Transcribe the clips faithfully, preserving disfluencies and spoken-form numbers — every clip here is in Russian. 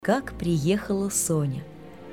Как приехала Соня.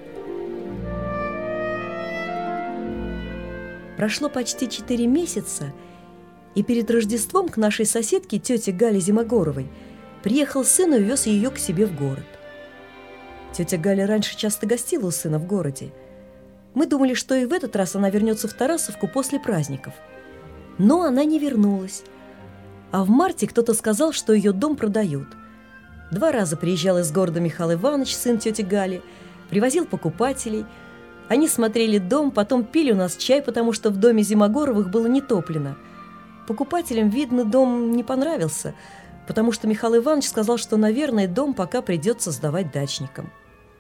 Прошло почти четыре месяца, и перед Рождеством к нашей соседке, тете Гале Зимогоровой, приехал сын и увез ее к себе в город. Тетя Галя раньше часто гостила у сына в городе. Мы думали, что и в этот раз она вернется в Тарасовку после праздников. Но она не вернулась. А в марте кто-то сказал, что ее дом продают. Два раза приезжал из города Михаил Иванович, сын тети Гали, привозил покупателей. Они смотрели дом, потом пили у нас чай, потому что в доме Зимогоровых было не топлено. Покупателям, видно, дом не понравился, потому что Михаил Иванович сказал, что, наверное, дом пока придется сдавать дачникам.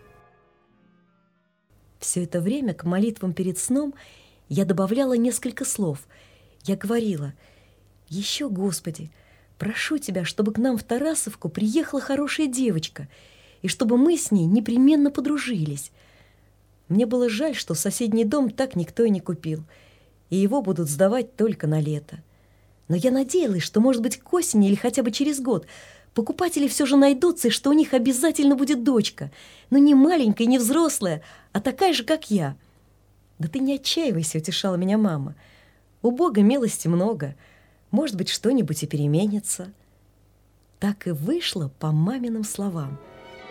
Все это время к молитвам перед сном я добавляла несколько слов. Я говорила: «Еще, Господи, прошу Тебя, чтобы к нам в Тарасовку приехала хорошая девочка, и чтобы мы с ней непременно подружились». Мне было жаль, что соседний дом так никто и не купил, и его будут сдавать только на лето. Но я надеялась, что, может быть, к осени или хотя бы через год покупатели все же найдутся, и что у них обязательно будет дочка, но не маленькая, не взрослая, а такая же, как я. «Да ты не отчаивайся», — утешала меня мама. «У Бога милости много. Может быть, что-нибудь и переменится». Так и вышло по маминым словам.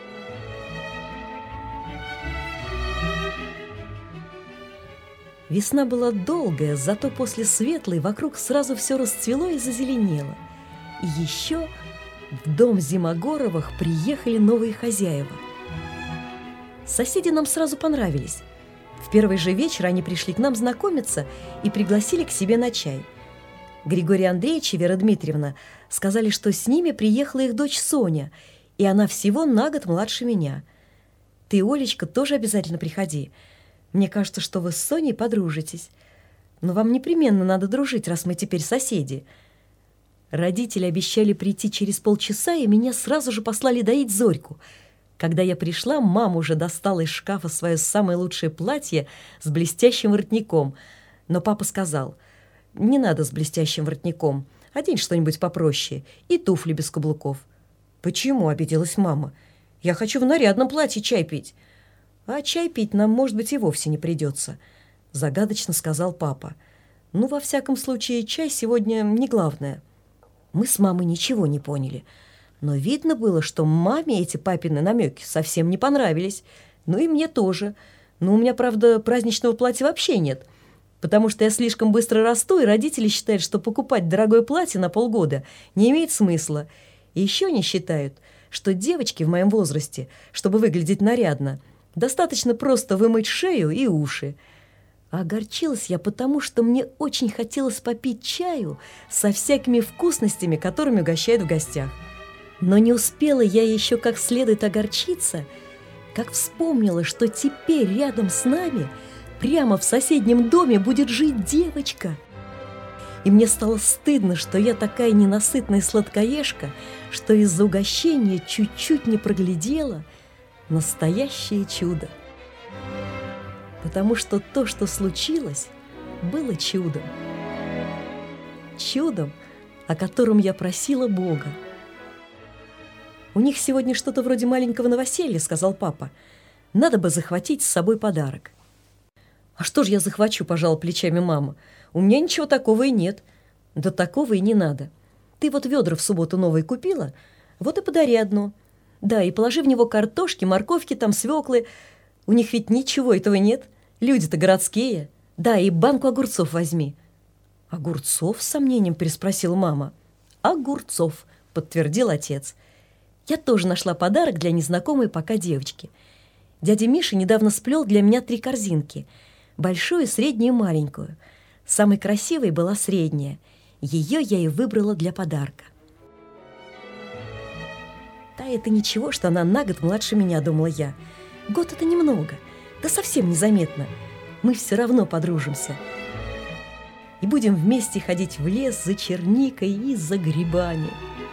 Весна была долгая, зато после светлой вокруг сразу все расцвело и зазеленело. И еще в дом Зимогоровых приехали новые хозяева. Соседи нам сразу понравились. В первый же вечер они пришли к нам знакомиться и пригласили к себе на чай. Григорий Андреевич и Вера Дмитриевна сказали, что с ними приехала их дочь Соня, и она всего на год младше меня. «Ты, Олечка, тоже обязательно приходи. Мне кажется, что вы с Соней подружитесь. Но вам непременно надо дружить, раз мы теперь соседи». Родители обещали прийти через полчаса, и меня сразу же послали доить Зорьку. Когда я пришла, мама уже достала из шкафа свое самое лучшее платье с блестящим воротником. Но папа сказал: «Не надо с блестящим воротником, одень что-нибудь попроще и туфли без каблуков». «Почему?» — обиделась мама. «Я хочу в нарядном платье чай пить». «А чай пить нам, может быть, и вовсе не придется», — загадочно сказал папа. «Ну, во всяком случае, чай сегодня не главное». Мы с мамой ничего не поняли, но видно было, что маме эти папины намеки совсем не понравились. Ну и мне тоже. Но у меня, правда, праздничного платья вообще нет, потому что я слишком быстро расту, и родители считают, что покупать дорогое платье на полгода не имеет смысла. И еще они считают, что девочки в моем возрасте, чтобы выглядеть нарядно, достаточно просто вымыть шею и уши. А огорчилась я потому, что мне очень хотелось попить чаю со всякими вкусностями, которыми угощают в гостях. Но не успела я еще как следует огорчиться, как вспомнила, что теперь рядом с нами, прямо в соседнем доме, будет жить девочка. И мне стало стыдно, что я такая ненасытная сладкоежка, что из-за угощения чуть-чуть не проглядела настоящее чудо. Потому что то, что случилось, было чудом. Чудом, о котором я просила Бога. «У них сегодня что-то вроде маленького новоселья», — сказал папа. «Надо бы захватить с собой подарок». «А что ж я захвачу?» — пожала плечами мама. «У меня ничего такого и нет». «Да такого и не надо. Ты вот ведра в субботу новые купила, вот и подари одно. Да, и положи в него картошки, морковки, там свеклы. У них ведь ничего этого нет. Люди-то городские. Да, и банку огурцов возьми». «Огурцов?» — с сомнением переспросила мама. «Огурцов», — подтвердил отец. Я тоже нашла подарок для незнакомой пока девочки. Дядя Миша недавно сплел для меня три корзинки. Большую, среднюю и маленькую. Самой красивой была средняя. Ее я и выбрала для подарка. «Да это ничего, что она на год младше меня», — думала я. «Год — это немного, да совсем незаметно. Мы все равно подружимся. И будем вместе ходить в лес за черникой и за грибами».